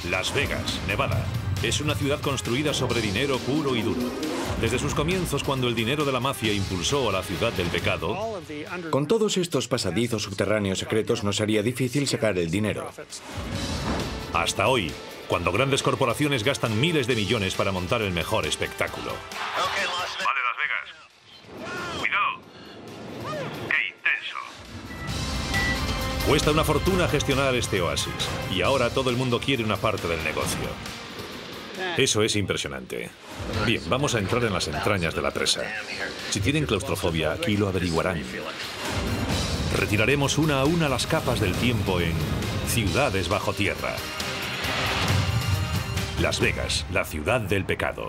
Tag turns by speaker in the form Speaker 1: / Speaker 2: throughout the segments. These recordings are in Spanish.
Speaker 1: Las Vegas, Nevada. Es una ciudad construida sobre dinero puro y duro. Desde sus comienzos, cuando el dinero de la mafia impulsó a la ciudad del pecado,
Speaker 2: con todos estos pasadizos subterráneos secretos no sería difícil sacar el dinero.
Speaker 1: Hasta hoy, cuando grandes corporaciones gastan miles de millones para montar el mejor espectáculo. Vale, Las Vegas. Cuidado. ¡Qué intenso! Cuesta una fortuna gestionar este oasis, y ahora todo el mundo quiere una parte del negocio. Eso es impresionante. Bien, vamos a entrar en las entrañas de la presa. Si tienen claustrofobia, aquí lo averiguarán. Retiraremos una a una las capas del tiempo en ciudades bajo tierra. Las Vegas, la ciudad del pecado.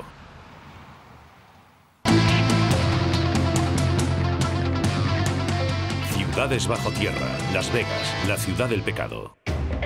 Speaker 1: Ciudades bajo tierra, Las Vegas, la ciudad del pecado.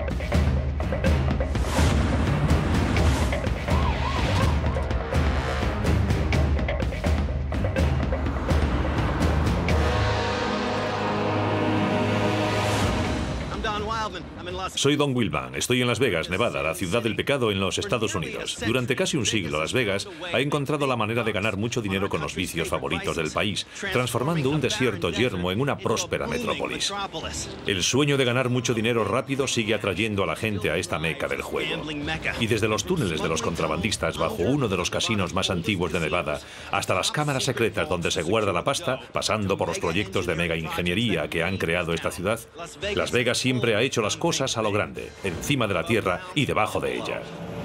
Speaker 1: Soy Don Wilvan. Estoy en Las Vegas, Nevada, la ciudad del pecado en los Estados Unidos. Durante casi un siglo, Las Vegas ha encontrado la manera de ganar mucho dinero con los vicios favoritos del país, transformando un desierto yermo en una próspera metrópolis. El sueño de ganar mucho dinero rápido sigue atrayendo a la gente a esta meca del juego. Y desde los túneles de los contrabandistas bajo uno de los casinos más antiguos de Nevada, hasta las cámaras secretas donde se guarda la pasta, pasando por los proyectos de mega ingeniería que han creado esta ciudad, Las Vegas siempre ha hecho las cosas a lo grande, encima de la tierra y debajo de ella.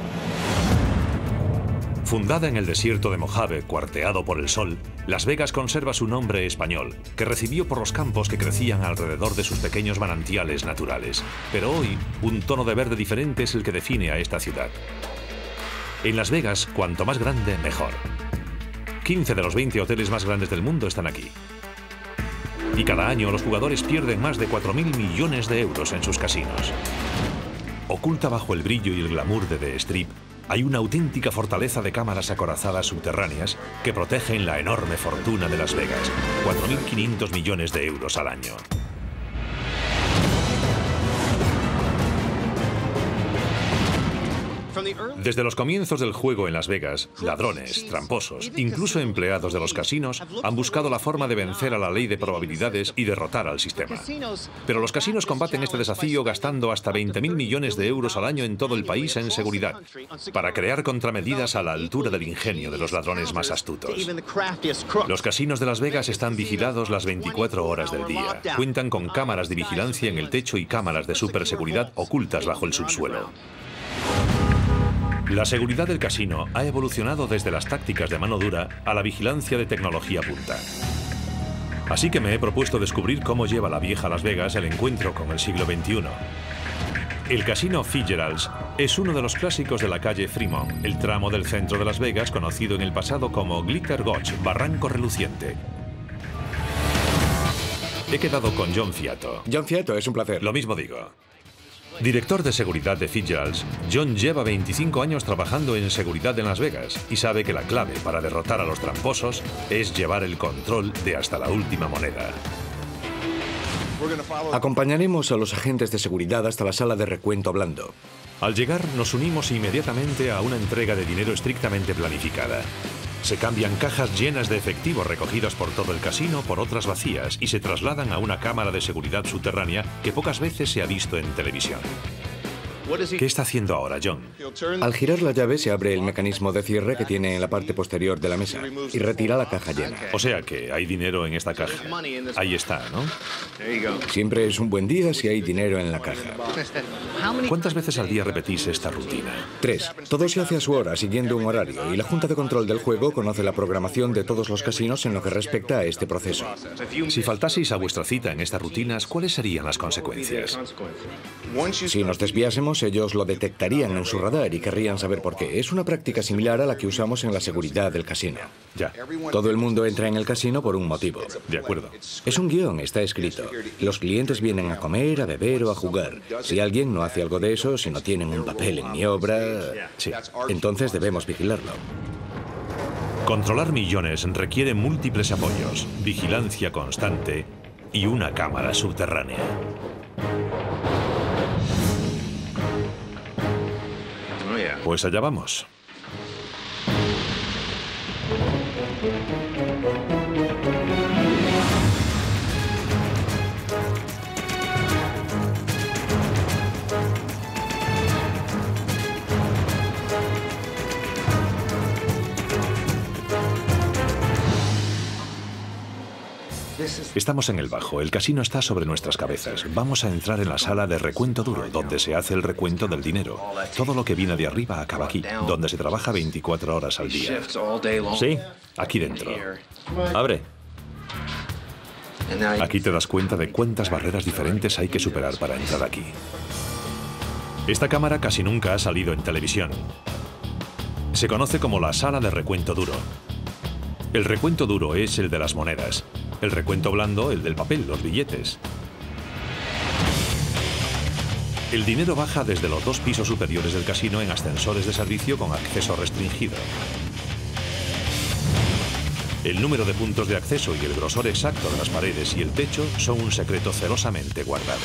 Speaker 1: Fundada en el desierto de Mojave, cuarteado por el sol, Las Vegas conserva su nombre español, que recibió por los campos que crecían alrededor de sus pequeños manantiales naturales. Pero hoy, un tono de verde diferente es el que define a esta ciudad. En Las Vegas, cuanto más grande, mejor. 15 de los 20 hoteles más grandes del mundo están aquí. Y cada año los jugadores pierden más de 4.000 millones de euros en sus casinos. Oculta bajo el brillo y el glamour de The Strip, hay una auténtica fortaleza de cámaras acorazadas subterráneas que protegen la enorme fortuna de Las Vegas, 4.500 millones de euros al año. Desde los comienzos del juego en Las Vegas, ladrones, tramposos, incluso empleados de los casinos han buscado la forma de vencer a la ley de probabilidades y derrotar al sistema. Pero los casinos combaten este desafío gastando hasta 20.000 millones de euros al año en todo el país en seguridad, para crear contramedidas a la altura del ingenio de los ladrones más astutos. Los casinos de Las Vegas están vigilados las 24 horas del día. Cuentan con cámaras de vigilancia en el techo y cámaras de superseguridad ocultas bajo el subsuelo. La seguridad del casino ha evolucionado desde las tácticas de mano dura a la vigilancia de tecnología punta. Así que me he propuesto descubrir cómo lleva la vieja Las Vegas el encuentro con el siglo XXI. El casino Fitzgerald's es uno de los clásicos de la calle Fremont, el tramo del centro de Las Vegas conocido en el pasado como Glitter Gulch, Barranco Reluciente. He quedado con John Fiato.
Speaker 2: John Fiato, es un placer.
Speaker 1: Lo mismo digo. Director de seguridad de Fitzgerald's, John lleva 25 años trabajando en seguridad en Las Vegas y sabe que la clave para derrotar a los tramposos es llevar el control de hasta la última moneda.
Speaker 2: Acompañaremos a los agentes de seguridad hasta la sala de recuento hablando.
Speaker 1: Al llegar, nos unimos inmediatamente a una entrega de dinero estrictamente planificada. Se cambian cajas llenas de efectivo recogidas por todo el casino por otras vacías y se trasladan a una cámara de seguridad subterránea que pocas veces se ha visto en televisión. ¿Qué está haciendo ahora, John?
Speaker 2: Al girar la llave se abre el mecanismo de cierre que tiene en la parte posterior de la mesa y retira la caja llena.
Speaker 1: O sea que hay dinero en esta caja. Ahí está, ¿no?
Speaker 2: Siempre es un buen día si hay dinero en la caja.
Speaker 1: ¿Cuántas veces al día repetís esta rutina?
Speaker 2: 3. Todo se hace a su hora, siguiendo un horario, y la Junta de Control del Juego conoce la programación de todos los casinos en lo que respecta a este proceso.
Speaker 1: Si faltaseis a vuestra cita en estas rutinas, ¿cuáles serían las consecuencias?
Speaker 2: Si nos desviásemos, ellos lo detectarían en su radar y querrían saber por qué. Es una práctica similar a la que usamos en la seguridad del casino.
Speaker 1: Ya.
Speaker 2: Todo el mundo entra en el casino por un motivo.
Speaker 1: De acuerdo.
Speaker 2: Es un guión, está escrito. Los clientes vienen a comer, a beber o a jugar. Si alguien no hace algo de eso, si no tienen un papel en mi obra,
Speaker 1: Sí.
Speaker 2: entonces debemos vigilarlo.
Speaker 1: Controlar millones requiere múltiples apoyos, vigilancia constante y una cámara subterránea. Pues allá vamos. Estamos en el bajo, el casino está sobre nuestras cabezas. Vamos a entrar en la sala de recuento duro, donde se hace el recuento del dinero. Todo lo que viene de arriba acaba aquí, donde se trabaja 24 horas al día. Sí, aquí dentro. Abre. Aquí te das cuenta de cuántas barreras diferentes hay que superar para entrar aquí. Esta cámara casi nunca ha salido en televisión. Se conoce como la sala de recuento duro. El recuento duro es el de las monedas. El recuento blando, el del papel, los billetes. El dinero baja desde los 2 pisos superiores del casino en ascensores de servicio con acceso restringido. El número de puntos de acceso y el grosor exacto de las paredes y el techo son un secreto celosamente guardado.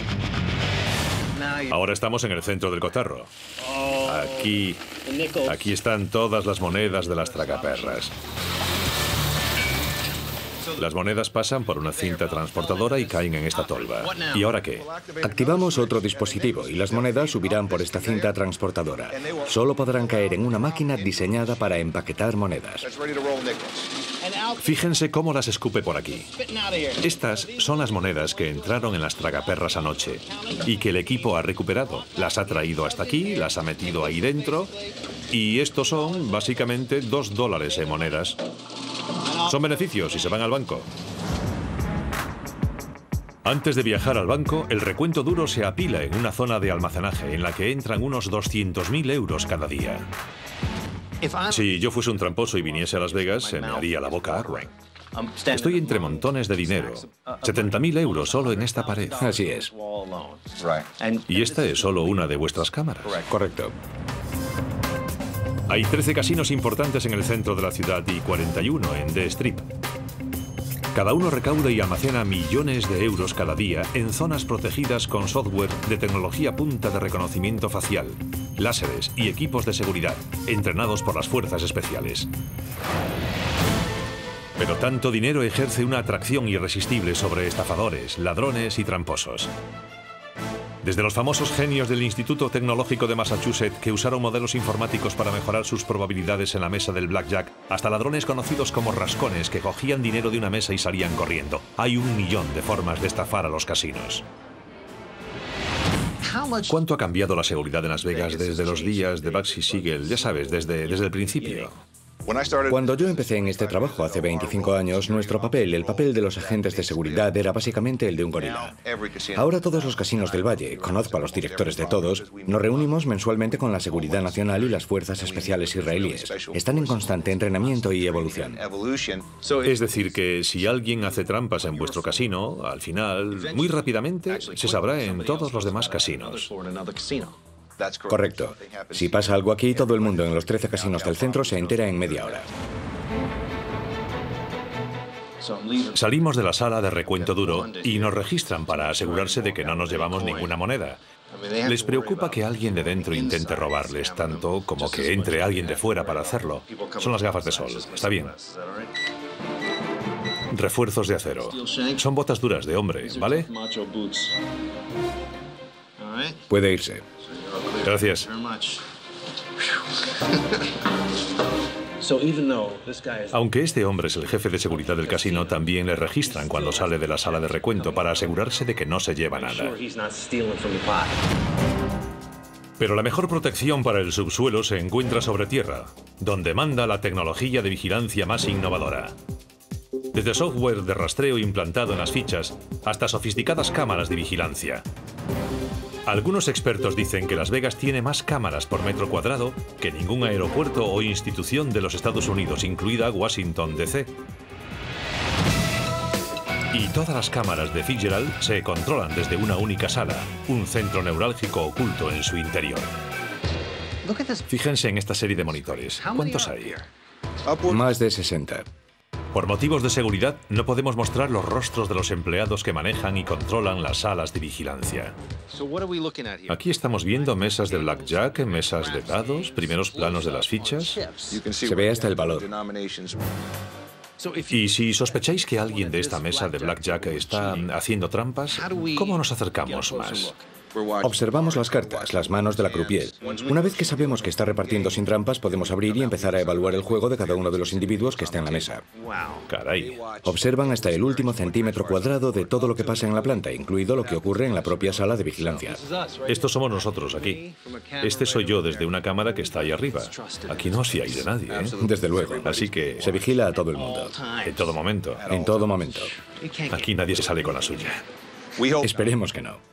Speaker 1: Ahora estamos en el centro del cotarro. Aquí están todas las monedas de las tragaperras. Las monedas pasan por una cinta transportadora y caen en esta tolva. ¿Y ahora qué?
Speaker 2: Activamos otro dispositivo y las monedas subirán por esta cinta transportadora. Solo podrán caer en una máquina diseñada para empaquetar monedas.
Speaker 1: Fíjense cómo las escupe por aquí. Estas son las monedas que entraron en las tragaperras anoche y que el equipo ha recuperado. Las ha traído hasta aquí, las ha metido ahí dentro y estos son básicamente $2 en monedas. Son beneficios y se van al banco. Antes de viajar al banco, el recuento duro se apila en una zona de almacenaje en la que entran unos 200.000 euros cada día. Si yo fuese un tramposo y viniese a Las Vegas, se me haría la boca agua. Estoy entre montones de dinero. 70.000 euros solo en esta pared.
Speaker 2: Así es.
Speaker 1: Y esta es solo una de vuestras cámaras.
Speaker 2: Correcto.
Speaker 1: Hay 13 casinos importantes en el centro de la ciudad y 41 en The Strip. Cada uno recauda y almacena millones de euros cada día en zonas protegidas con software de tecnología punta de reconocimiento facial, láseres y equipos de seguridad, entrenados por las fuerzas especiales. Pero tanto dinero ejerce una atracción irresistible sobre estafadores, ladrones y tramposos. Desde los famosos genios del Instituto Tecnológico de Massachusetts que usaron modelos informáticos para mejorar sus probabilidades en la mesa del blackjack, hasta ladrones conocidos como rascones que cogían dinero de una mesa y salían corriendo. Hay 1 millón de formas de estafar a los casinos. ¿Cuánto ha cambiado la seguridad en Las Vegas desde los días de Bugsy Siegel? Ya sabes, desde el principio.
Speaker 2: Cuando yo empecé en este trabajo hace 25 años, nuestro papel, el papel de los agentes de seguridad, era básicamente el de un gorila. Ahora todos los casinos del Valle, conozco a los directores de todos, nos reunimos mensualmente con la Seguridad Nacional y las Fuerzas Especiales israelíes. Están en constante entrenamiento y evolución.
Speaker 1: Es decir, que si alguien hace trampas en vuestro casino, al final, muy rápidamente, se sabrá en todos los demás casinos.
Speaker 2: Correcto. Si pasa algo aquí, todo el mundo en los 13 casinos del centro se entera en media hora.
Speaker 1: Salimos de la sala de recuento duro y nos registran para asegurarse de que no nos llevamos ninguna moneda. Les preocupa que alguien de dentro intente robarles, tanto como que entre alguien de fuera para hacerlo. Son las gafas de sol. Está bien. Refuerzos de acero. Son botas duras de hombre, ¿vale?
Speaker 2: Puede irse.
Speaker 1: Gracias. Aunque este hombre es el jefe de seguridad del casino, también le registran cuando sale de la sala de recuento para asegurarse de que no se lleva nada. Pero la mejor protección para el subsuelo se encuentra sobre tierra, donde manda la tecnología de vigilancia más innovadora. Desde software de rastreo implantado en las fichas hasta sofisticadas cámaras de vigilancia. Algunos expertos dicen que Las Vegas tiene más cámaras por metro cuadrado que ningún aeropuerto o institución de los Estados Unidos, incluida Washington, D.C. Y todas las cámaras de Fitzgerald se controlan desde una única sala, un centro neurálgico oculto en su interior. Fíjense en esta serie de monitores. ¿Cuántos hay?
Speaker 2: Más de 60.
Speaker 1: Por motivos de seguridad, no podemos mostrar los rostros de los empleados que manejan y controlan las salas de vigilancia. Aquí estamos viendo mesas de blackjack, mesas de dados, primeros planos de las fichas.
Speaker 2: Se ve hasta el valor.
Speaker 1: Y si sospecháis que alguien de esta mesa de blackjack está haciendo trampas, ¿cómo nos acercamos más?
Speaker 2: Observamos las cartas, las manos de la croupier. Una vez que sabemos que está repartiendo sin trampas, podemos abrir y empezar a evaluar el juego de cada uno de los individuos que está en la mesa.
Speaker 1: Caray.
Speaker 2: Observan hasta el último centímetro cuadrado de todo lo que pasa en la planta, incluido lo que ocurre en la propia sala de vigilancia.
Speaker 1: Estos somos nosotros aquí. Este soy yo desde una cámara que está ahí arriba. Aquí no os fiáis de nadie, ¿eh?
Speaker 2: Desde luego.
Speaker 1: Así que
Speaker 2: Se vigila a todo el mundo.
Speaker 1: en todo momento.
Speaker 2: En todo momento.
Speaker 1: Aquí nadie se sale con la suya.
Speaker 2: Esperemos que no.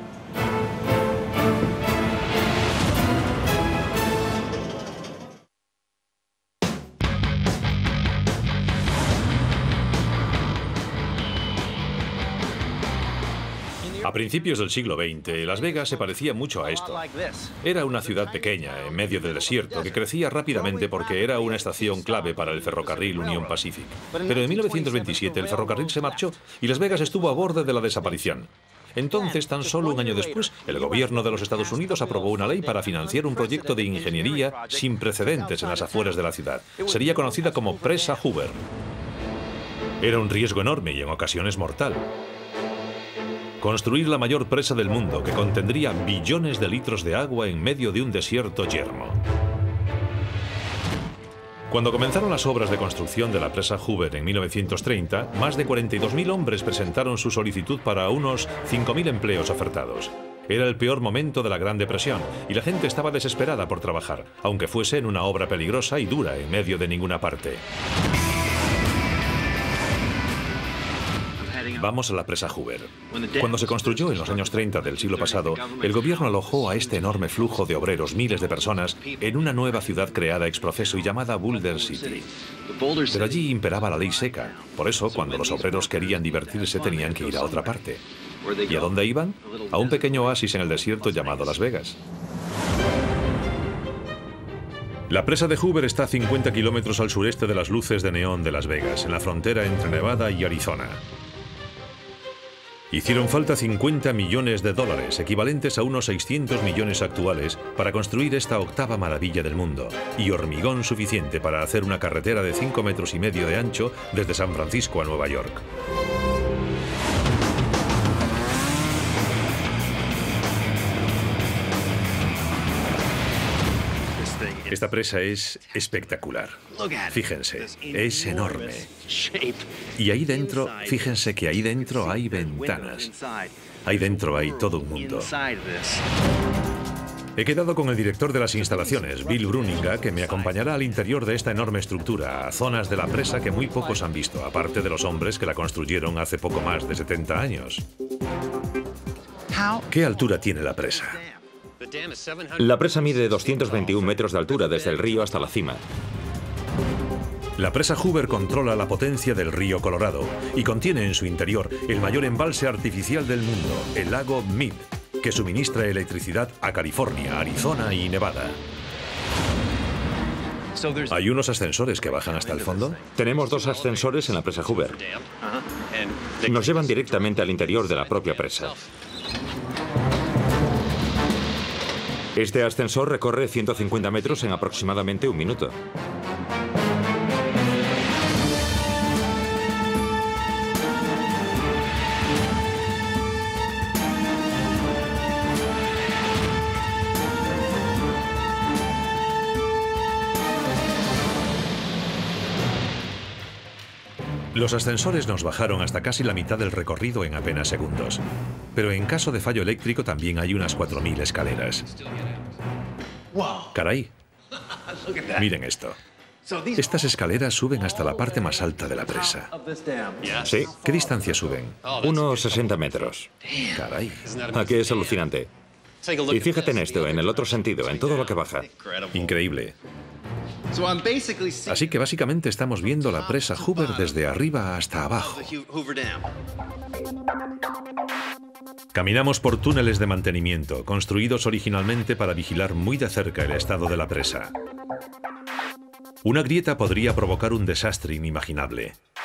Speaker 1: A principios del siglo XX, Las Vegas se parecía mucho a esto. Era una ciudad pequeña, en medio del desierto, que crecía rápidamente porque era una estación clave para el ferrocarril Union Pacific. Pero en 1927 el ferrocarril se marchó y Las Vegas estuvo a borde de la desaparición. Entonces, tan solo un año después, el gobierno de los Estados Unidos aprobó una ley para financiar un proyecto de ingeniería sin precedentes en las afueras de la ciudad. Sería conocida como Presa Hoover. Era un riesgo enorme y en ocasiones mortal. Construir la mayor presa del mundo, que contendría billones de litros de agua en medio de un desierto yermo. Cuando comenzaron las obras de construcción de la presa Hoover en 1930, más de 42.000 hombres presentaron su solicitud para unos 5.000 empleos ofertados. Era el peor momento de la Gran Depresión y la gente estaba desesperada por trabajar, aunque fuese en una obra peligrosa y dura en medio de ninguna parte. Vamos a la presa Hoover. Cuando se construyó en los años 30 del siglo pasado, el gobierno alojó a este enorme flujo de obreros, miles de personas, en una nueva ciudad creada ex professo y llamada Boulder City. Pero allí imperaba la ley seca. Por eso, cuando los obreros querían divertirse, tenían que ir a otra parte. ¿Y a dónde iban? A un pequeño oasis en el desierto llamado Las Vegas. La presa de Hoover está a 50 kilómetros al sureste de las luces de neón de Las Vegas, en la frontera entre Nevada y Arizona. Hicieron falta 50 millones de dólares, equivalentes a unos 600 millones actuales, para construir esta octava maravilla del mundo, y hormigón suficiente para hacer una carretera de 5,5 metros de ancho desde San Francisco a Nueva York. Esta presa es espectacular. Fíjense, es enorme. Y ahí dentro, fíjense que ahí dentro hay ventanas. Ahí dentro hay todo un mundo. He quedado con el director de las instalaciones, Bill Bruninga, que me acompañará al interior de esta enorme estructura, a zonas de la presa que muy pocos han visto, aparte de los hombres que la construyeron hace poco más de 70 años. ¿Qué altura tiene la presa?
Speaker 3: La presa mide 221 metros de altura desde el río hasta la cima.
Speaker 1: La presa Hoover controla la potencia del río Colorado y contiene en su interior el mayor embalse artificial del mundo, el lago Mead, que suministra electricidad a California, Arizona y Nevada. ¿Hay unos ascensores que bajan hasta el fondo?
Speaker 3: Tenemos 2 ascensores en la presa Hoover. Nos llevan directamente al interior de la propia presa. Este ascensor recorre 150 metros en aproximadamente 1 minuto.
Speaker 1: Los ascensores nos bajaron hasta casi la mitad del recorrido en apenas segundos. Pero en caso de fallo eléctrico también hay unas 4.000 escaleras. ¡Caray! Miren esto. Estas escaleras suben hasta la parte más alta de la presa.
Speaker 3: Sí.
Speaker 1: ¿Qué distancia suben?
Speaker 3: Unos 60 metros.
Speaker 1: ¡Caray!
Speaker 3: Aquí es alucinante. Y fíjate en esto, en el otro sentido, en todo lo que baja.
Speaker 1: Increíble. Así que básicamente estamos viendo la presa Hoover desde arriba hasta abajo. Caminamos por túneles de mantenimiento, construidos originalmente para vigilar muy de cerca el estado de la presa. Una grieta podría provocar un desastre inimaginable.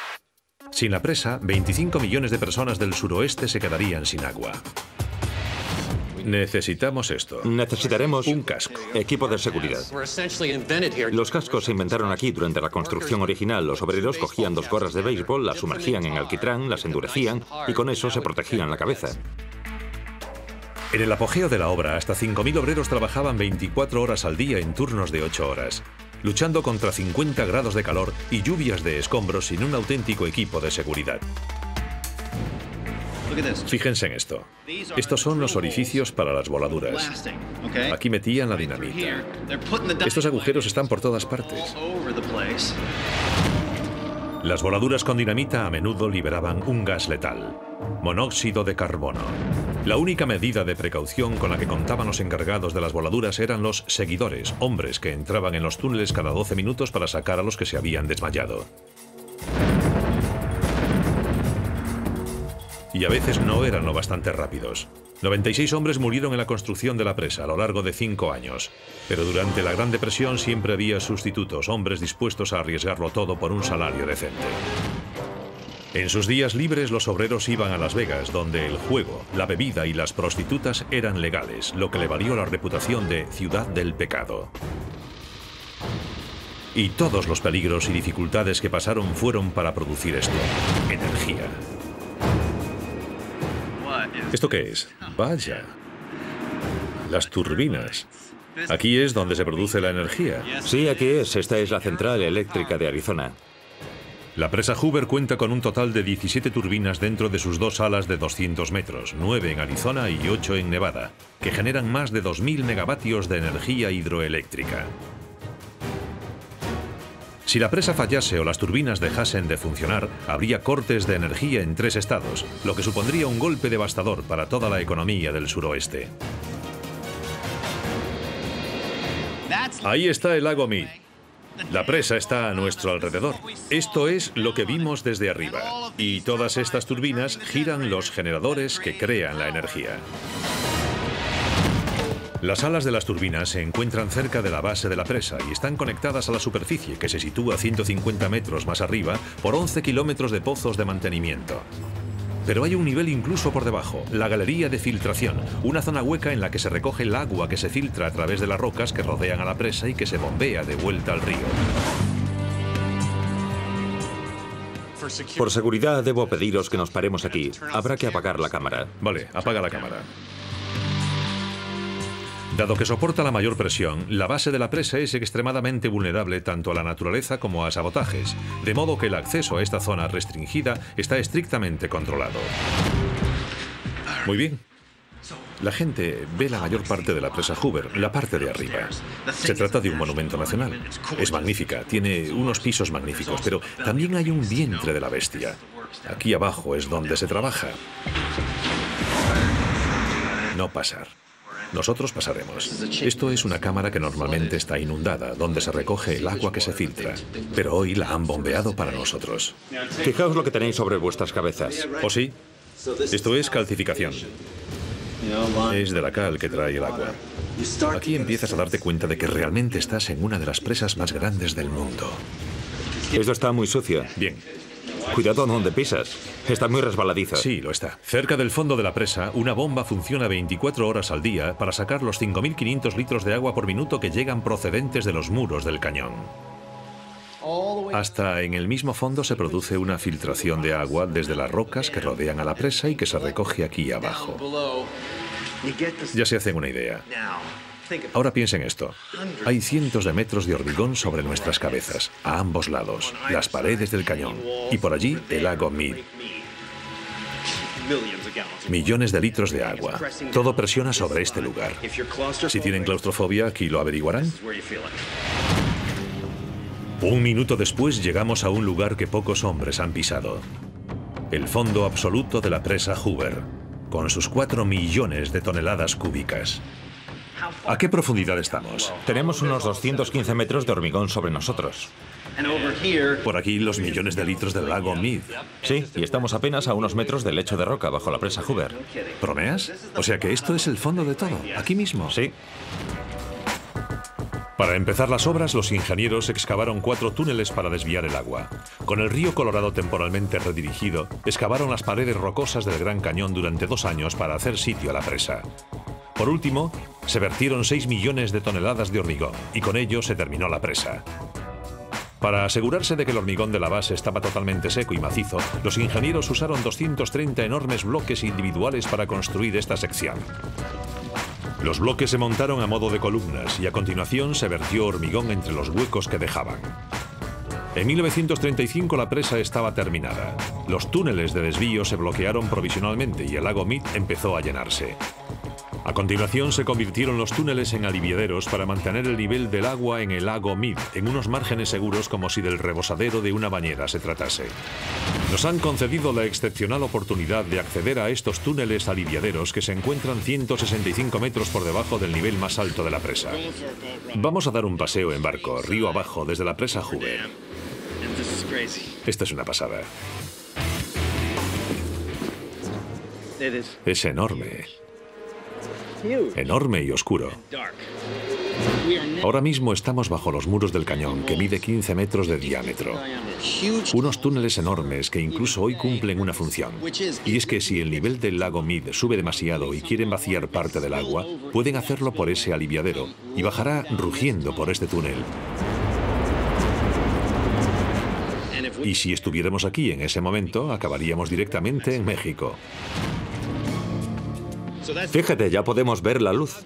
Speaker 1: Sin la presa, 25 millones de personas del suroeste se quedarían sin agua. Necesitamos esto.
Speaker 3: Necesitaremos
Speaker 1: un casco.
Speaker 3: Equipo de seguridad. Los cascos se inventaron aquí durante la construcción original. Los obreros cogían 2 gorras de béisbol, las sumergían en alquitrán, las endurecían y con eso se protegían la cabeza.
Speaker 1: En el apogeo de la obra, hasta 5.000 obreros trabajaban 24 horas al día en turnos de 8 horas, luchando contra 50 grados de calor y lluvias de escombros sin un auténtico equipo de seguridad. Fíjense en esto. Estos son los orificios para las voladuras. Aquí metían la dinamita. Estos agujeros están por todas partes. Las voladuras con dinamita a menudo liberaban un gas letal, monóxido de carbono. La única medida de precaución con la que contaban los encargados de las voladuras eran los seguidores, hombres que entraban en los túneles cada 12 minutos para sacar a los que se habían desmayado. Y a veces no eran lo bastante rápidos. 96 hombres murieron en la construcción de la presa a lo largo de 5 años. Pero durante la Gran Depresión siempre había sustitutos, hombres dispuestos a arriesgarlo todo por un salario decente. En sus días libres los obreros iban a Las Vegas, donde el juego, la bebida y las prostitutas eran legales, lo que le valió la reputación de ciudad del pecado. Y todos los peligros y dificultades que pasaron fueron para producir esto: energía. ¿Esto qué es? Vaya. Las turbinas. Aquí es donde se produce la energía.
Speaker 3: Sí, aquí es. Esta es la central eléctrica de Arizona.
Speaker 1: La presa Hoover cuenta con un total de 17 turbinas dentro de sus 2 salas de 200 metros, 9 en Arizona y 8 en Nevada, que generan más de 2.000 megavatios de energía hidroeléctrica. Si la presa fallase o las turbinas dejasen de funcionar, habría cortes de energía en 3 estados, lo que supondría un golpe devastador para toda la economía del suroeste. Ahí está el lago Mead. La presa está a nuestro alrededor. Esto es lo que vimos desde arriba. Y todas estas turbinas giran los generadores que crean la energía. Las alas de las turbinas se encuentran cerca de la base de la presa y están conectadas a la superficie, que se sitúa a 150 metros más arriba, por 11 kilómetros de pozos de mantenimiento. Pero hay un nivel incluso por debajo, la galería de filtración, una zona hueca en la que se recoge el agua que se filtra a través de las rocas que rodean a la presa y que se bombea de vuelta al río.
Speaker 3: Por seguridad, debo pediros que nos paremos aquí. Habrá que apagar la cámara.
Speaker 1: Vale, apaga la cámara. Dado que soporta la mayor presión, la base de la presa es extremadamente vulnerable tanto a la naturaleza como a sabotajes, de modo que el acceso a esta zona restringida está estrictamente controlado. Muy bien. La gente ve la mayor parte de la presa Hoover, la parte de arriba. Se trata de un monumento nacional. Es magnífica, tiene unos pisos magníficos, pero también hay un vientre de la bestia. Aquí abajo es donde se trabaja. No pasar. Nosotros pasaremos. Esto es una cámara que normalmente está inundada, donde se recoge el agua que se filtra. Pero hoy la han bombeado para nosotros.
Speaker 3: Fijaos lo que tenéis sobre vuestras cabezas.
Speaker 1: ¿Oh, sí? Esto es calcificación. Es de la cal que trae el agua. Aquí empiezas a darte cuenta de que realmente estás en una de las presas más grandes del mundo.
Speaker 3: Esto está muy sucio.
Speaker 1: Bien.
Speaker 3: Cuidado donde pisas. Está muy resbaladiza.
Speaker 1: Sí, lo está. Cerca del fondo de la presa, una bomba funciona 24 horas al día para sacar los 5.500 litros de agua por minuto que llegan procedentes de los muros del cañón. Hasta en el mismo fondo se produce una filtración de agua desde las rocas que rodean a la presa y que se recoge aquí abajo. Ya se hacen una idea. Ahora piensen esto. Hay cientos de metros de hormigón sobre nuestras cabezas, a ambos lados, las paredes del cañón, y por allí el lago Mead. Millones de litros de agua. Todo presiona sobre este lugar. Si tienen claustrofobia, aquí lo averiguarán. Un minuto después llegamos a un lugar que pocos hombres han pisado. El fondo absoluto de la presa Hoover, con sus 4 millones de toneladas cúbicas. ¿A qué profundidad estamos?
Speaker 3: Tenemos unos 215 metros de hormigón sobre nosotros.
Speaker 1: Por aquí los millones de litros del lago Mead.
Speaker 3: Sí, y estamos apenas a unos metros del lecho de roca bajo la presa Hoover.
Speaker 1: ¿Bromeas? O sea que esto es el fondo de todo, aquí mismo.
Speaker 3: Sí.
Speaker 1: Para empezar las obras, los ingenieros excavaron 4 túneles para desviar el agua. Con el río Colorado temporalmente redirigido, excavaron las paredes rocosas del Gran Cañón durante 2 años para hacer sitio a la presa. Por último, se vertieron 6 millones de toneladas de hormigón y con ello se terminó la presa. Para asegurarse de que el hormigón de la base estaba totalmente seco y macizo, los ingenieros usaron 230 enormes bloques individuales para construir esta sección. Los bloques se montaron a modo de columnas y a continuación se vertió hormigón entre los huecos que dejaban. En 1935 la presa estaba terminada. Los túneles de desvío se bloquearon provisionalmente y el lago Mead empezó a llenarse. A continuación se convirtieron los túneles en aliviaderos para mantener el nivel del agua en el lago Mead, en unos márgenes seguros como si del rebosadero de una bañera se tratase. Nos han concedido la excepcional oportunidad de acceder a estos túneles aliviaderos que se encuentran 165 metros por debajo del nivel más alto de la presa. Vamos a dar un paseo en barco, río abajo, desde la presa Hoover. Esta es una pasada. Es enorme. Enorme y oscuro. Ahora mismo estamos bajo los muros del cañón, que mide 15 metros de diámetro. Unos túneles enormes que incluso hoy cumplen una función. Y es que si el nivel del lago Mead sube demasiado y quieren vaciar parte del agua, pueden hacerlo por ese aliviadero y bajará rugiendo por este túnel. Y si estuviéramos aquí en ese momento, acabaríamos directamente en México.
Speaker 3: Fíjate, ya podemos ver la luz.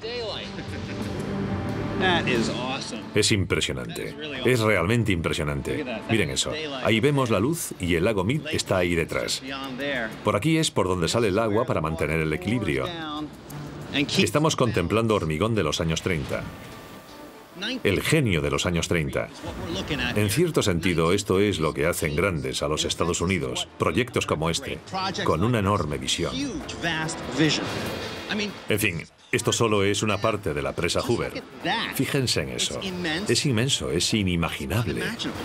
Speaker 1: Es impresionante. Es realmente impresionante. Miren eso. Ahí vemos la luz y el lago Mead está ahí detrás. Por aquí es por donde sale el agua para mantener el equilibrio. Estamos contemplando hormigón de los años 30. El genio de los años 30. En cierto sentido, esto es lo que hacen grandes a los Estados Unidos. Proyectos como este, con una enorme visión. En fin, esto solo es una parte de la presa Hoover. Fíjense en eso. Es inmenso, es inimaginable.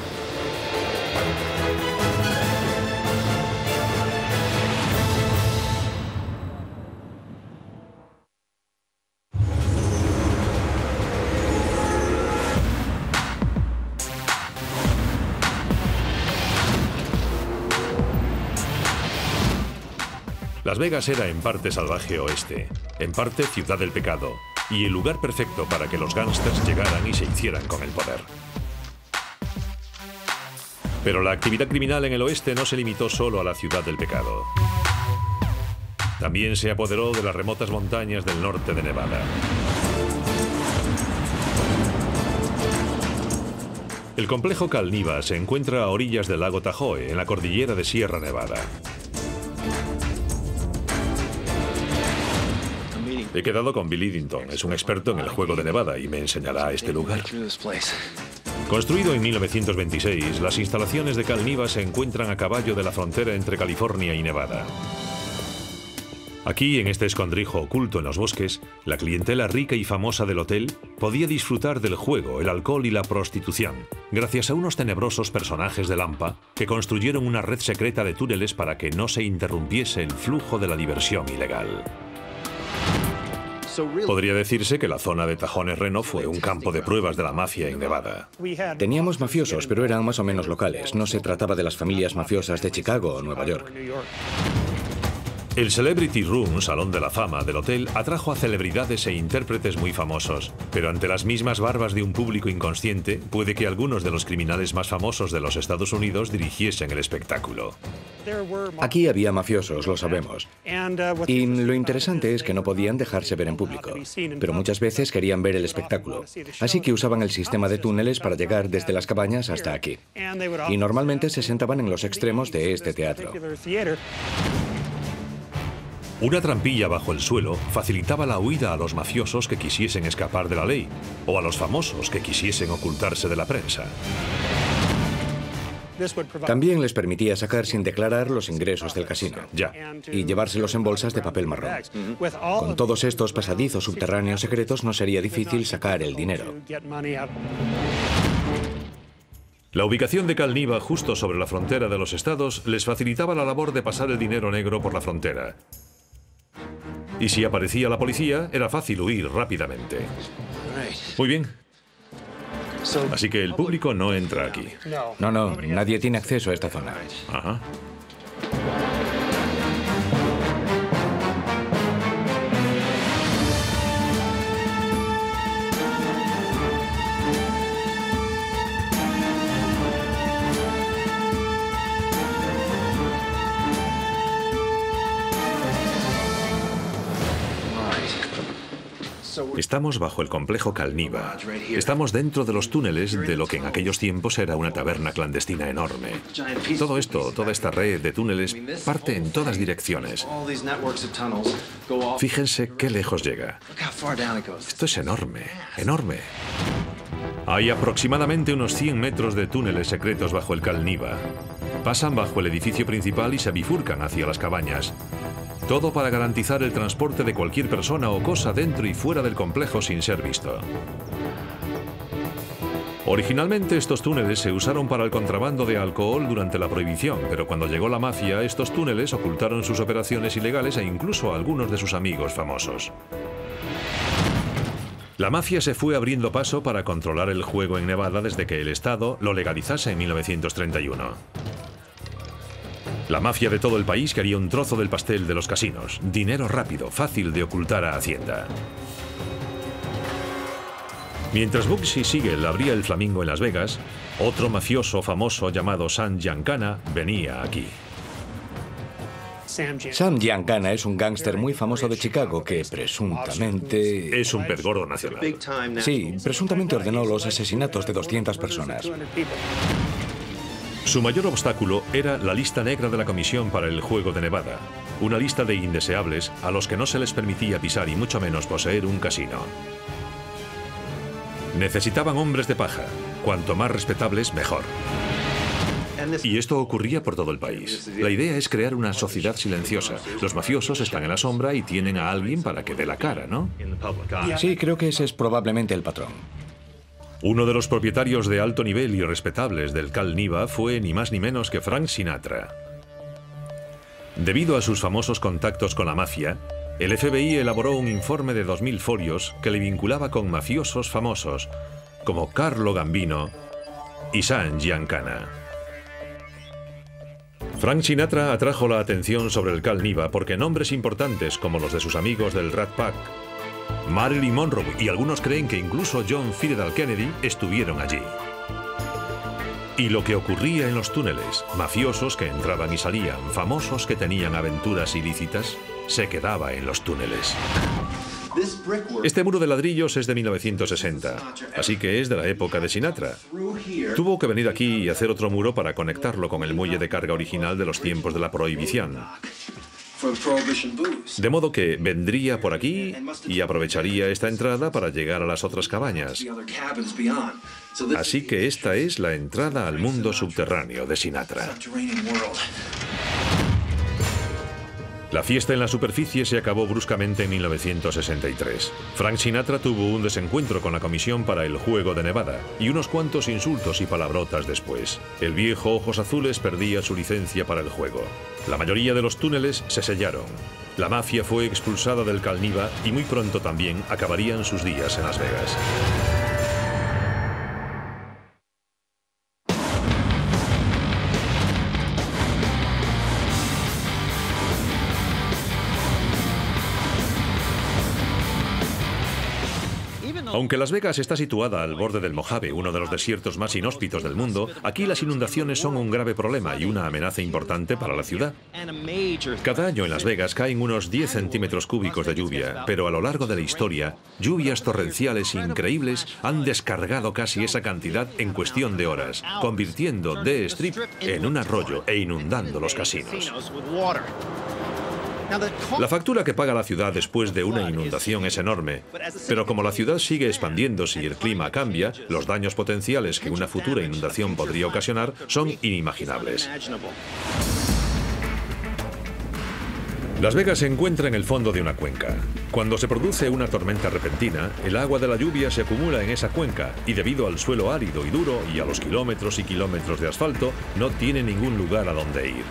Speaker 1: Las Vegas era en parte salvaje oeste, en parte ciudad del pecado, y el lugar perfecto para que los gángsters llegaran y se hicieran con el poder. Pero la actividad criminal en el oeste no se limitó solo a la ciudad del pecado. También se apoderó de las remotas montañas del norte de Nevada. El complejo Calniva se encuentra a orillas del lago Tahoe, en la cordillera de Sierra Nevada. He quedado con Bill Eddington, es un experto en el juego de Nevada y me enseñará este lugar. Construido en 1926, las instalaciones de Calniva se encuentran a caballo de la frontera entre California y Nevada. Aquí, en este escondrijo oculto en los bosques, la clientela rica y famosa del hotel podía disfrutar del juego, el alcohol y la prostitución, gracias a unos tenebrosos personajes de Lampa que construyeron una red secreta de túneles para que no se interrumpiese el flujo de la diversión ilegal. Podría decirse que la zona de Tajones Reno fue un campo de pruebas de la mafia en Nevada.
Speaker 2: Teníamos mafiosos, pero eran más o menos locales. No se trataba de las familias mafiosas de Chicago o Nueva York.
Speaker 1: El Celebrity Room, salón de la fama del hotel, atrajo a celebridades e intérpretes muy famosos, pero ante las mismas barbas de un público inconsciente, puede que algunos de los criminales más famosos de los Estados Unidos dirigiesen el espectáculo.
Speaker 2: Aquí había mafiosos, lo sabemos. Y lo interesante es que no podían dejarse ver en público, pero muchas veces querían ver el espectáculo. Así que usaban el sistema de túneles para llegar desde las cabañas hasta aquí. Y normalmente se sentaban en los extremos de este teatro.
Speaker 1: Una trampilla bajo el suelo facilitaba la huida a los mafiosos que quisiesen escapar de la ley o a los famosos que quisiesen ocultarse de la prensa.
Speaker 2: También les permitía sacar sin declarar los ingresos del casino.
Speaker 1: Ya.
Speaker 2: Y llevárselos en bolsas de papel marrón. Con todos estos pasadizos subterráneos secretos no sería difícil sacar el dinero.
Speaker 1: La ubicación de Calniva, justo sobre la frontera de los estados, les facilitaba la labor de pasar el dinero negro por la frontera. Y si aparecía la policía, era fácil huir rápidamente. Muy bien. Así que el público no entra aquí.
Speaker 2: No, nadie tiene acceso a esta zona.
Speaker 1: Ajá. Estamos bajo el complejo Calniva. Estamos dentro de los túneles de lo que en aquellos tiempos era una taberna clandestina enorme. Todo esto, toda esta red de túneles, parte en todas direcciones. Fíjense qué lejos llega. Esto es enorme, enorme. Hay aproximadamente unos 100 metros de túneles secretos bajo el Calniva. Pasan bajo el edificio principal y se bifurcan hacia las cabañas. Todo para garantizar el transporte de cualquier persona o cosa dentro y fuera del complejo sin ser visto. Originalmente estos túneles se usaron para el contrabando de alcohol durante la prohibición, pero cuando llegó la mafia, estos túneles ocultaron sus operaciones ilegales e incluso a algunos de sus amigos famosos. La mafia se fue abriendo paso para controlar el juego en Nevada desde que el Estado lo legalizase en 1931. La mafia de todo el país quería un trozo del pastel de los casinos. Dinero rápido, fácil de ocultar a Hacienda. Mientras Bugsy Siegel abría el Flamingo en Las Vegas, otro mafioso famoso llamado Sam Giancana venía aquí.
Speaker 2: Sam Giancana es un gángster muy famoso de Chicago que presuntamente...
Speaker 1: Es un pez gordo nacional.
Speaker 2: Sí, presuntamente ordenó los asesinatos de 200 personas.
Speaker 1: Su mayor obstáculo era la lista negra de la Comisión para el Juego de Nevada, una lista de indeseables a los que no se les permitía pisar y mucho menos poseer un casino. Necesitaban hombres de paja, cuanto más respetables, mejor. Y esto ocurría por todo el país. La idea es crear una sociedad silenciosa. Los mafiosos están en la sombra y tienen a alguien para que dé la cara, ¿no?
Speaker 2: Sí, creo que ese es probablemente el patrón.
Speaker 1: Uno de los propietarios de alto nivel y respetables del Calniva fue ni más ni menos que Frank Sinatra. Debido a sus famosos contactos con la mafia, el FBI elaboró un informe de 2000 folios que le vinculaba con mafiosos famosos como Carlo Gambino y Sam Giancana. Frank Sinatra atrajo la atención sobre el Calniva porque nombres importantes como los de sus amigos del Rat Pack, Marilyn Monroe y algunos creen que incluso John F. Kennedy estuvieron allí. Y lo que ocurría en los túneles, mafiosos que entraban y salían, famosos que tenían aventuras ilícitas, se quedaba en los túneles. Este muro de ladrillos es de 1960, así que es de la época de Sinatra. Tuvo que venir aquí y hacer otro muro para conectarlo con el muelle de carga original de los tiempos de la prohibición. De modo que vendría por aquí y aprovecharía esta entrada para llegar a las otras cabañas. Así que esta es la entrada al mundo subterráneo de Sinatra. La fiesta en la superficie se acabó bruscamente en 1963. Frank Sinatra tuvo un desencuentro con la Comisión para el Juego de Nevada y unos cuantos insultos y palabrotas después. El viejo Ojos Azules perdía su licencia para el juego. La mayoría de los túneles se sellaron. La mafia fue expulsada del Calniva y muy pronto también acabarían sus días en Las Vegas. Aunque Las Vegas está situada al borde del Mojave, uno de los desiertos más inhóspitos del mundo, aquí las inundaciones son un grave problema y una amenaza importante para la ciudad. Cada año en Las Vegas caen unos 10 centímetros cúbicos de lluvia, pero a lo largo de la historia, lluvias torrenciales increíbles han descargado casi esa cantidad en cuestión de horas, convirtiendo The Strip en un arroyo e inundando los casinos. La factura que paga la ciudad después de una inundación es enorme, pero como la ciudad sigue expandiéndose y el clima cambia, los daños potenciales que una futura inundación podría ocasionar son inimaginables. Las Vegas se encuentra en el fondo de una cuenca. Cuando se produce una tormenta repentina, el agua de la lluvia se acumula en esa cuenca y debido al suelo árido y duro y a los kilómetros y kilómetros de asfalto, no tiene ningún lugar a donde ir.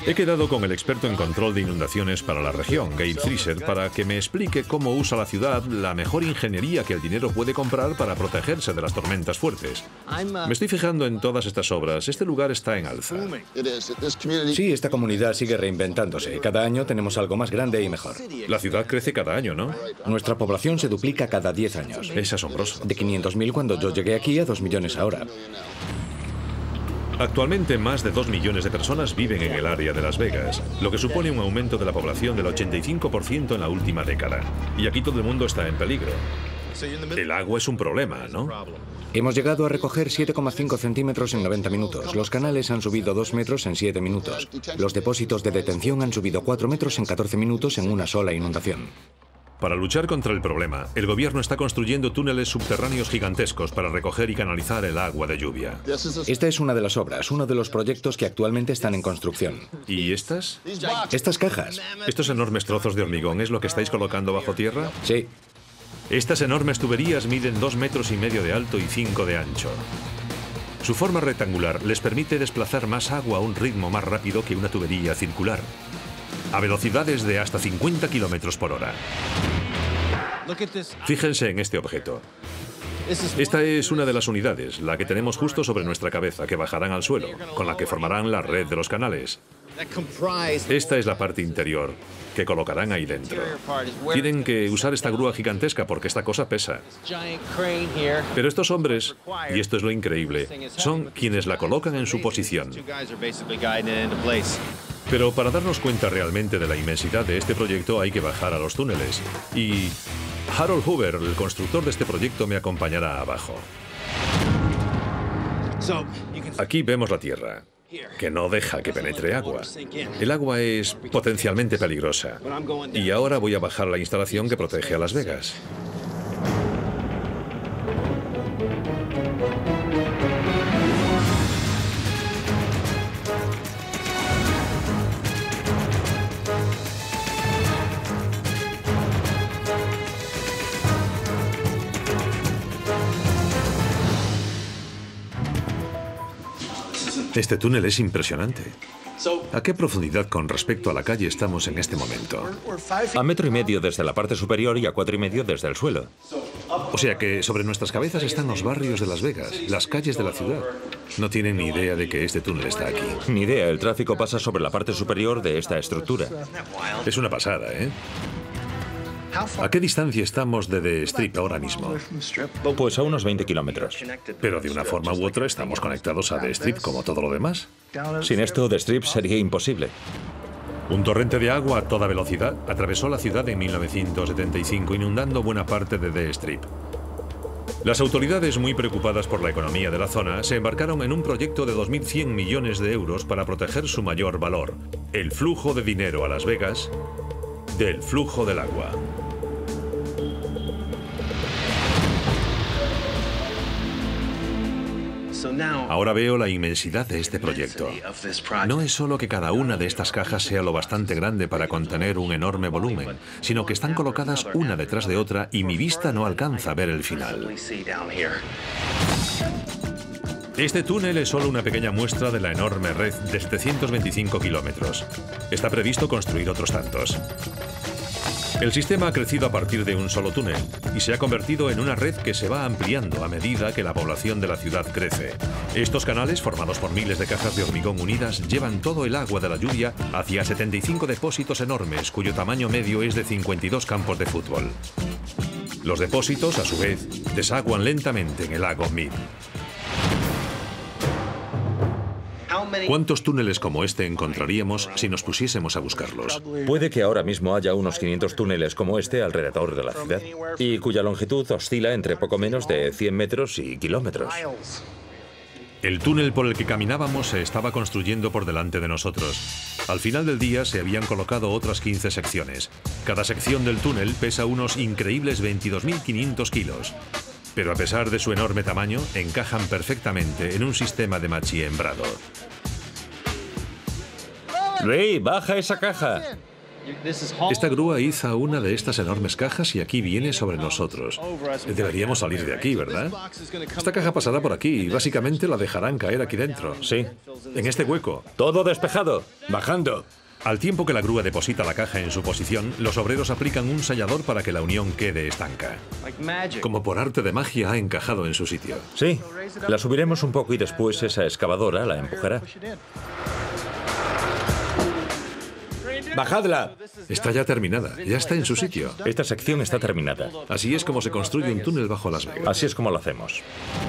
Speaker 1: He quedado con el experto en control de inundaciones para la región, Gabe Freezer, para que me explique cómo usa la ciudad la mejor ingeniería que el dinero puede comprar para protegerse de las tormentas fuertes. Me estoy fijando en todas estas obras. Este lugar está en alza.
Speaker 2: Sí, esta comunidad sigue reinventándose. Cada año tenemos algo más grande y mejor.
Speaker 1: La ciudad crece cada año, ¿no?
Speaker 2: Nuestra población se duplica cada 10 años.
Speaker 1: Es asombroso.
Speaker 2: De 500.000 cuando yo llegué aquí a 2 millones ahora.
Speaker 1: Actualmente, más de 2 millones de personas viven en el área de Las Vegas, lo que supone un aumento de la población del 85% en la última década. Y aquí todo el mundo está en peligro. El agua es un problema, ¿no?
Speaker 2: Hemos llegado a recoger 7,5 centímetros en 90 minutos. Los canales han subido 2 metros en 7 minutos. Los depósitos de detención han subido 4 metros en 14 minutos en una sola inundación.
Speaker 1: Para luchar contra el problema, el gobierno está construyendo túneles subterráneos gigantescos para recoger y canalizar el agua de lluvia.
Speaker 2: Esta es una de las obras, uno de los proyectos que actualmente están en construcción.
Speaker 1: ¿Y estas?
Speaker 2: Estas cajas.
Speaker 1: ¿Estos enormes trozos de hormigón es lo que estáis colocando bajo tierra?
Speaker 2: Sí.
Speaker 1: Estas enormes tuberías miden 2,5 metros de alto y 5 de ancho. Su forma rectangular les permite desplazar más agua a un ritmo más rápido que una tubería circular, a velocidades de hasta 50 kilómetros por hora. Fíjense en este objeto. Esta es una de las unidades, la que tenemos justo sobre nuestra cabeza, que bajarán al suelo, con la que formarán la red de los canales. Esta es la parte interior, que colocarán ahí dentro. Tienen que usar esta grúa gigantesca porque esta cosa pesa. Pero estos hombres, y esto es lo increíble, son quienes la colocan en su posición. Pero para darnos cuenta realmente de la inmensidad de este proyecto hay que bajar a los túneles. Y Harold Hoover, el constructor de este proyecto, me acompañará abajo. Aquí vemos la tierra, que no deja que penetre agua. El agua es potencialmente peligrosa. Y ahora voy a bajar la instalación que protege a Las Vegas. Este túnel es impresionante. ¿A qué profundidad con respecto a la calle estamos en este momento?
Speaker 3: A 1,5 metros desde la parte superior y a 4,5 metros desde el suelo.
Speaker 1: O sea que sobre nuestras cabezas están los barrios de Las Vegas, las calles de la ciudad. No tienen ni idea de que este túnel está aquí.
Speaker 3: Ni idea, el tráfico pasa sobre la parte superior de esta estructura.
Speaker 1: Es una pasada, ¿eh? ¿A qué distancia estamos de The Strip ahora mismo?
Speaker 3: Pues a unos 20 kilómetros.
Speaker 1: Pero de una forma u otra estamos conectados a The Strip como todo lo demás.
Speaker 3: Sin esto, The Strip sería imposible.
Speaker 1: Un torrente de agua a toda velocidad atravesó la ciudad en 1975, inundando buena parte de The Strip. Las autoridades, muy preocupadas por la economía de la zona, se embarcaron en un proyecto de 2.100 millones de euros para proteger su mayor valor, el flujo de dinero a Las Vegas del flujo del agua. Ahora veo la inmensidad de este proyecto. No es solo que cada una de estas cajas sea lo bastante grande para contener un enorme volumen, sino que están colocadas una detrás de otra y mi vista no alcanza a ver el final. Este túnel es solo una pequeña muestra de la enorme red de 725 kilómetros. Está previsto construir otros tantos. El sistema ha crecido a partir de un solo túnel y se ha convertido en una red que se va ampliando a medida que la población de la ciudad crece. Estos canales, formados por miles de cajas de hormigón unidas, llevan todo el agua de la lluvia hacia 75 depósitos enormes, cuyo tamaño medio es de 52 campos de fútbol. Los depósitos, a su vez, desaguan lentamente en el lago Mead. ¿Cuántos túneles como este encontraríamos si nos pusiésemos a buscarlos?
Speaker 3: Puede que ahora mismo haya unos 500 túneles como este alrededor de la ciudad, y cuya longitud oscila entre poco menos de 100 metros y kilómetros.
Speaker 1: El túnel por el que caminábamos se estaba construyendo por delante de nosotros. Al final del día se habían colocado otras 15 secciones. Cada sección del túnel pesa unos increíbles 22.500 kilos. Pero a pesar de su enorme tamaño, encajan perfectamente en un sistema de machiembrado.
Speaker 3: ¡Ray, baja esa caja!
Speaker 1: Esta grúa iza una de estas enormes cajas y aquí viene sobre nosotros. Deberíamos salir de aquí, ¿verdad? Esta caja pasará por aquí y básicamente la dejarán caer aquí dentro.
Speaker 3: Sí.
Speaker 1: En este hueco.
Speaker 3: Todo despejado.
Speaker 2: Bajando.
Speaker 1: Al tiempo que la grúa deposita la caja en su posición, los obreros aplican un sellador para que la unión quede estanca. Como por arte de magia ha encajado en su sitio.
Speaker 3: Sí. La subiremos un poco y después esa excavadora la empujará.
Speaker 2: ¡Bajadla!
Speaker 1: Está ya terminada, ya está en su sitio.
Speaker 3: Esta sección está terminada.
Speaker 1: Así es como se construye un túnel bajo Las Vegas.
Speaker 3: Así es como lo hacemos.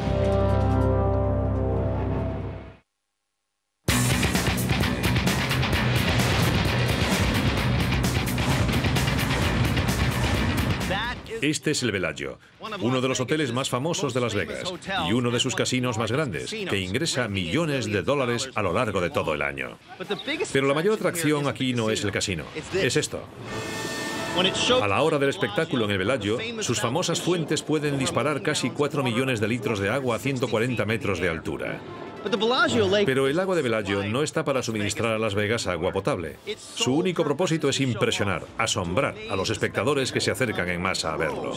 Speaker 1: Este es el Bellagio, uno de los hoteles más famosos de Las Vegas y uno de sus casinos más grandes, que ingresa millones de dólares a lo largo de todo el año. Pero la mayor atracción aquí no es el casino, es esto. A la hora del espectáculo en el Bellagio, sus famosas fuentes pueden disparar casi 4 millones de litros de agua a 140 metros de altura. Pero el lago de Bellagio no está para suministrar a Las Vegas agua potable. Su único propósito es impresionar, asombrar a los espectadores que se acercan en masa a verlo.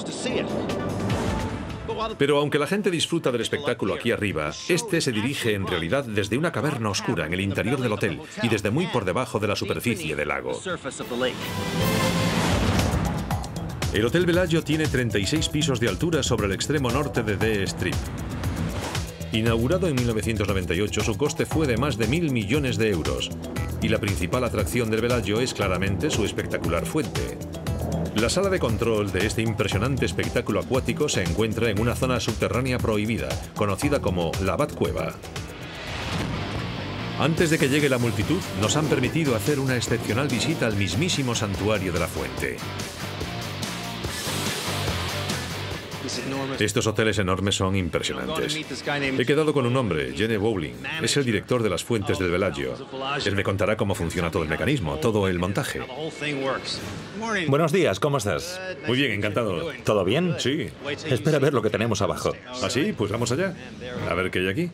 Speaker 1: Pero aunque la gente disfruta del espectáculo aquí arriba, este se dirige en realidad desde una caverna oscura en el interior del hotel y desde muy por debajo de la superficie del lago. El Hotel Bellagio tiene 36 pisos de altura sobre el extremo norte de D Strip. Inaugurado en 1998, su coste fue de más de 1.000 millones de euros. Y la principal atracción del Bellagio es claramente su espectacular fuente. La sala de control de este impresionante espectáculo acuático se encuentra en una zona subterránea prohibida, conocida como la Batcueva. Antes de que llegue la multitud, nos han permitido hacer una excepcional visita al mismísimo santuario de la fuente. Estos hoteles enormes son impresionantes. He quedado con un hombre, Gene Bowling. Es el director de las fuentes del Bellagio. Él me contará cómo funciona todo el mecanismo, todo el montaje.
Speaker 3: Buenos días, ¿cómo estás?
Speaker 1: Muy bien, encantado.
Speaker 3: ¿Todo bien?
Speaker 1: Sí.
Speaker 3: Espera a ver lo que tenemos abajo.
Speaker 1: ¿Ah, sí? Pues vamos allá. A ver qué hay aquí.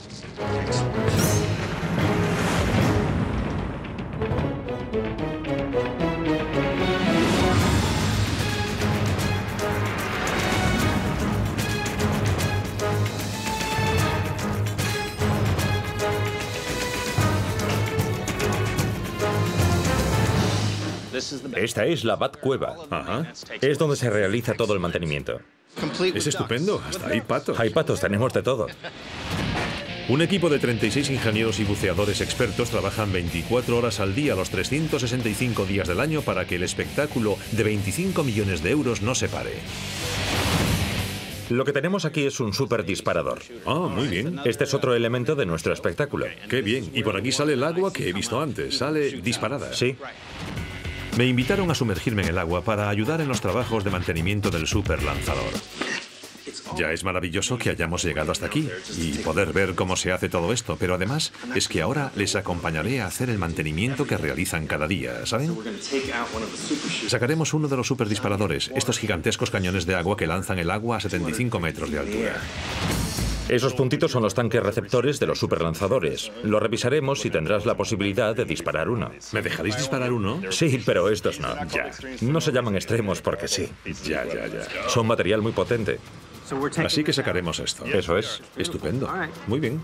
Speaker 3: Esta es la Batcueva.
Speaker 1: Ajá.
Speaker 3: Es donde se realiza todo el mantenimiento.
Speaker 1: Es estupendo. Hasta hay patos.
Speaker 3: Hay patos, tenemos de todo.
Speaker 1: Un equipo de 36 ingenieros y buceadores expertos trabajan 24 horas al día los 365 días del año para que el espectáculo de 25 millones de euros no se pare.
Speaker 3: Lo que tenemos aquí es un super disparador.
Speaker 1: Ah, muy bien.
Speaker 3: Este es otro elemento de nuestro espectáculo.
Speaker 1: Qué bien. Y por aquí sale el agua que he visto antes. Sale disparada.
Speaker 3: Sí.
Speaker 1: Me invitaron a sumergirme en el agua para ayudar en los trabajos de mantenimiento del super lanzador. Ya es maravilloso que hayamos llegado hasta aquí y poder ver cómo se hace todo esto, pero además es que ahora les acompañaré a hacer el mantenimiento que realizan cada día, ¿saben? Sacaremos uno de los superdisparadores, estos gigantescos cañones de agua que lanzan el agua a 75 metros de altura.
Speaker 3: Esos puntitos son los tanques receptores de los superlanzadores. Lo revisaremos y tendrás la posibilidad de disparar uno.
Speaker 1: ¿Me dejaréis disparar uno?
Speaker 3: Sí, pero estos no.
Speaker 1: Ya.
Speaker 3: No se llaman extremos porque sí.
Speaker 1: Ya.
Speaker 3: Son material muy potente.
Speaker 1: Así que sacaremos esto.
Speaker 3: Eso es.
Speaker 1: Estupendo. Muy bien.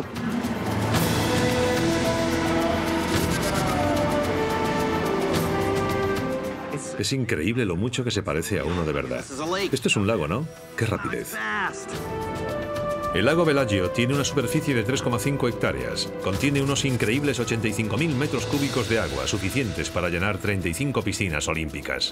Speaker 1: Es increíble lo mucho que se parece a uno de verdad. Esto es un lago, ¿no? ¡Qué rapidez! El lago Bellagio tiene una superficie de 3,5 hectáreas. Contiene unos increíbles 85.000 metros cúbicos de agua, suficientes para llenar 35 piscinas olímpicas.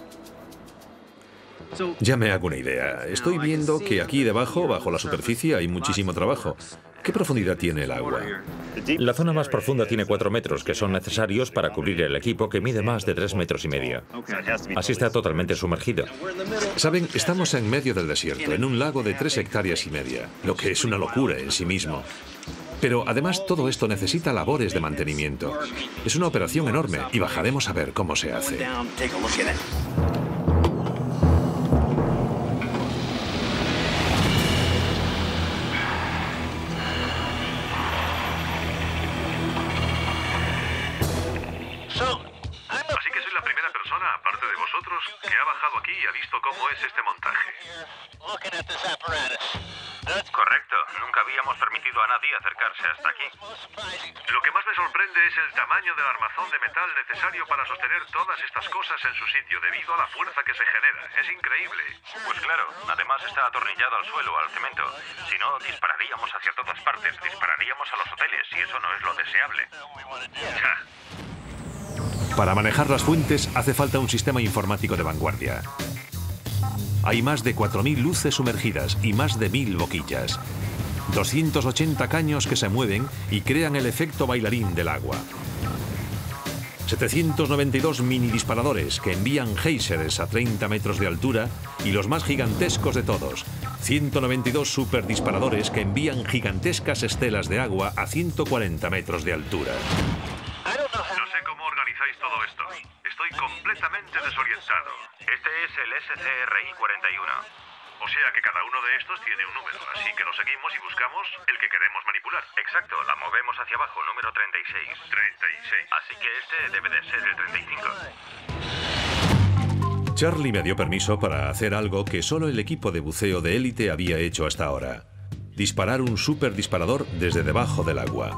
Speaker 1: Ya me hago una idea. Estoy viendo que aquí debajo, bajo la superficie, hay muchísimo trabajo. ¿Qué profundidad tiene el agua?
Speaker 3: La zona más profunda tiene 4 metros, que son necesarios para cubrir el equipo, que mide más de 3,5 metros. Así está totalmente sumergido.
Speaker 1: Saben, estamos en medio del desierto, en un lago de 3,5 hectáreas, lo que es una locura en sí mismo. Pero además todo esto necesita labores de mantenimiento. Es una operación enorme y bajaremos a ver cómo se hace. que ha bajado aquí y ha visto cómo es este montaje.
Speaker 3: Correcto. Nunca habíamos permitido a nadie acercarse hasta aquí.
Speaker 1: Lo que más me sorprende es el tamaño del armazón de metal necesario para sostener todas estas cosas en su sitio debido a la fuerza que se genera. Es increíble.
Speaker 3: Pues claro, además está atornillado al suelo, al cemento. Si no, dispararíamos hacia todas partes, dispararíamos a los hoteles, y eso no es lo deseable.
Speaker 1: Ja. Para manejar las fuentes hace falta un sistema informático de vanguardia. Hay más de 4.000 luces sumergidas y más de 1.000 boquillas. 280 caños que se mueven y crean el efecto bailarín del agua. 792 mini disparadores que envían géiseres a 30 metros de altura y los más gigantescos de todos, 192 super disparadores que envían gigantescas estelas de agua a 140 metros de altura. No sé cómo organizáis todo esto. Estoy completamente desorientado.
Speaker 3: Este es el SCRI-41.
Speaker 1: O sea que cada uno de estos tiene un número, así que lo seguimos y buscamos el que queremos manipular.
Speaker 3: Exacto, la movemos hacia abajo, número 36.
Speaker 1: 36.
Speaker 3: Así que este debe de ser el 35.
Speaker 1: Charlie me dio permiso para hacer algo que solo el equipo de buceo de élite había hecho hasta ahora. Disparar un super disparador desde debajo del agua.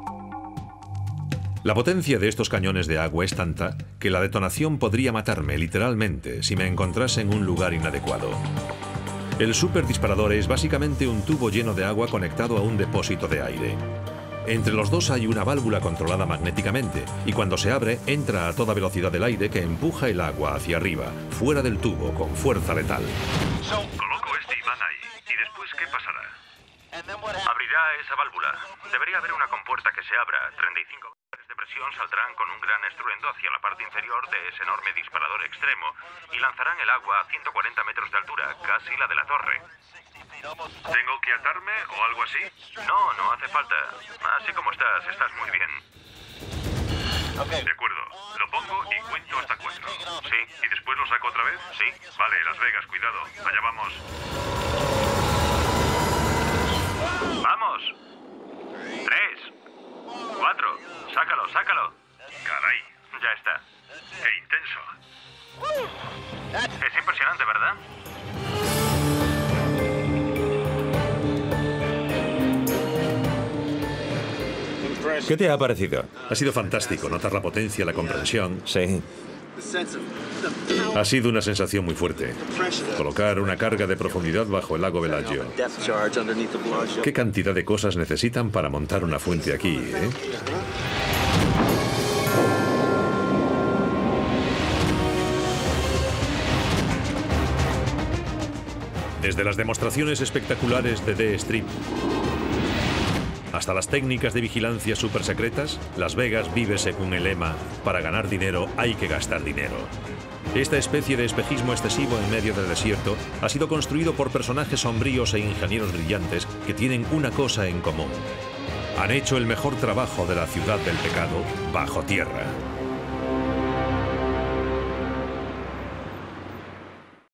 Speaker 1: La potencia de estos cañones de agua es tanta que la detonación podría matarme literalmente si me encontrase en un lugar inadecuado. El super disparador es básicamente un tubo lleno de agua conectado a un depósito de aire. Entre los dos hay una válvula controlada magnéticamente y cuando se abre entra a toda velocidad el aire que empuja el agua hacia arriba, fuera del tubo, con fuerza letal. Coloco este imán ahí. ¿Y después qué pasará?
Speaker 3: Abrirá esa válvula. Debería haber una compuerta que se abra. 35 bares de presión saldrán con un gran estruendo hacia la parte inferior de ese enorme disparador extremo y lanzarán el agua a 140 metros de altura, casi la de la torre.
Speaker 1: ¿Tengo que atarme o algo así?
Speaker 3: No, no hace falta. Así como estás muy bien.
Speaker 1: De acuerdo. Lo pongo y cuento hasta 4.
Speaker 3: Sí.
Speaker 1: ¿Y después lo saco otra vez?
Speaker 3: Sí.
Speaker 1: Vale, Las Vegas, cuidado. Allá vamos.
Speaker 3: ¡Vamos! 3, 4, sácalo, sácalo.
Speaker 1: Caray.
Speaker 3: Ya está.
Speaker 1: ¡Qué intenso!
Speaker 3: Es impresionante, ¿verdad?
Speaker 4: ¿Qué te ha parecido?
Speaker 1: Ha sido fantástico notar la potencia, la comprensión.
Speaker 4: Sí.
Speaker 1: Ha sido una sensación muy fuerte. Colocar una carga de profundidad bajo el lago Bellagio. ¿Qué cantidad de cosas necesitan para montar una fuente aquí, eh? Desde las demostraciones espectaculares de The Strip hasta las técnicas de vigilancia super secretas, Las Vegas vive según el lema: para ganar dinero hay que gastar dinero. Esta especie de espejismo excesivo en medio del desierto ha sido construido por personajes sombríos e ingenieros brillantes que tienen una cosa en común: han hecho el mejor trabajo de la ciudad del pecado bajo tierra.